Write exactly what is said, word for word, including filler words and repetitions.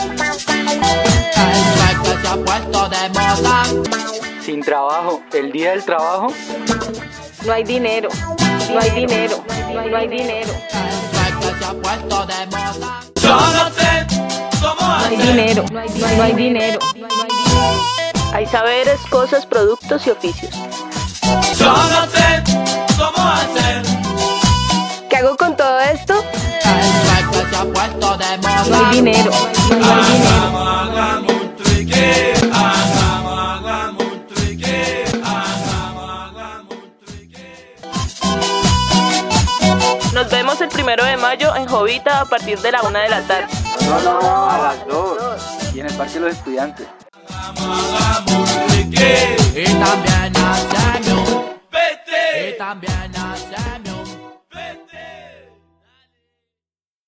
Se ha puesto de moda. Sin trabajo, el día del trabajo, No hay dinero, no hay dinero, no hay, no hay dinero. Se ha puesto de moda. Yo no sé cómo No hay hacer. dinero, no hay, no hay, no hay dinero. Hay saberes, cosas, productos y oficios. Yo no sé cómo hacer. ¿Qué hago con todo esto? Se ha puesto de moda. No hay dinero, no hay, no hay dinero. Hagamos, hagamos un truque. Hagamos, hagamos un truque. Hagamos, hagamos un truque. Nos vemos el primero de mayo en Jovita a partir de la una de la tarde. no, no, no, a las dos, y en el Parque de los Estudiantes. Hagamos un truque. Y también hacemos. Vete. Y también hacemos.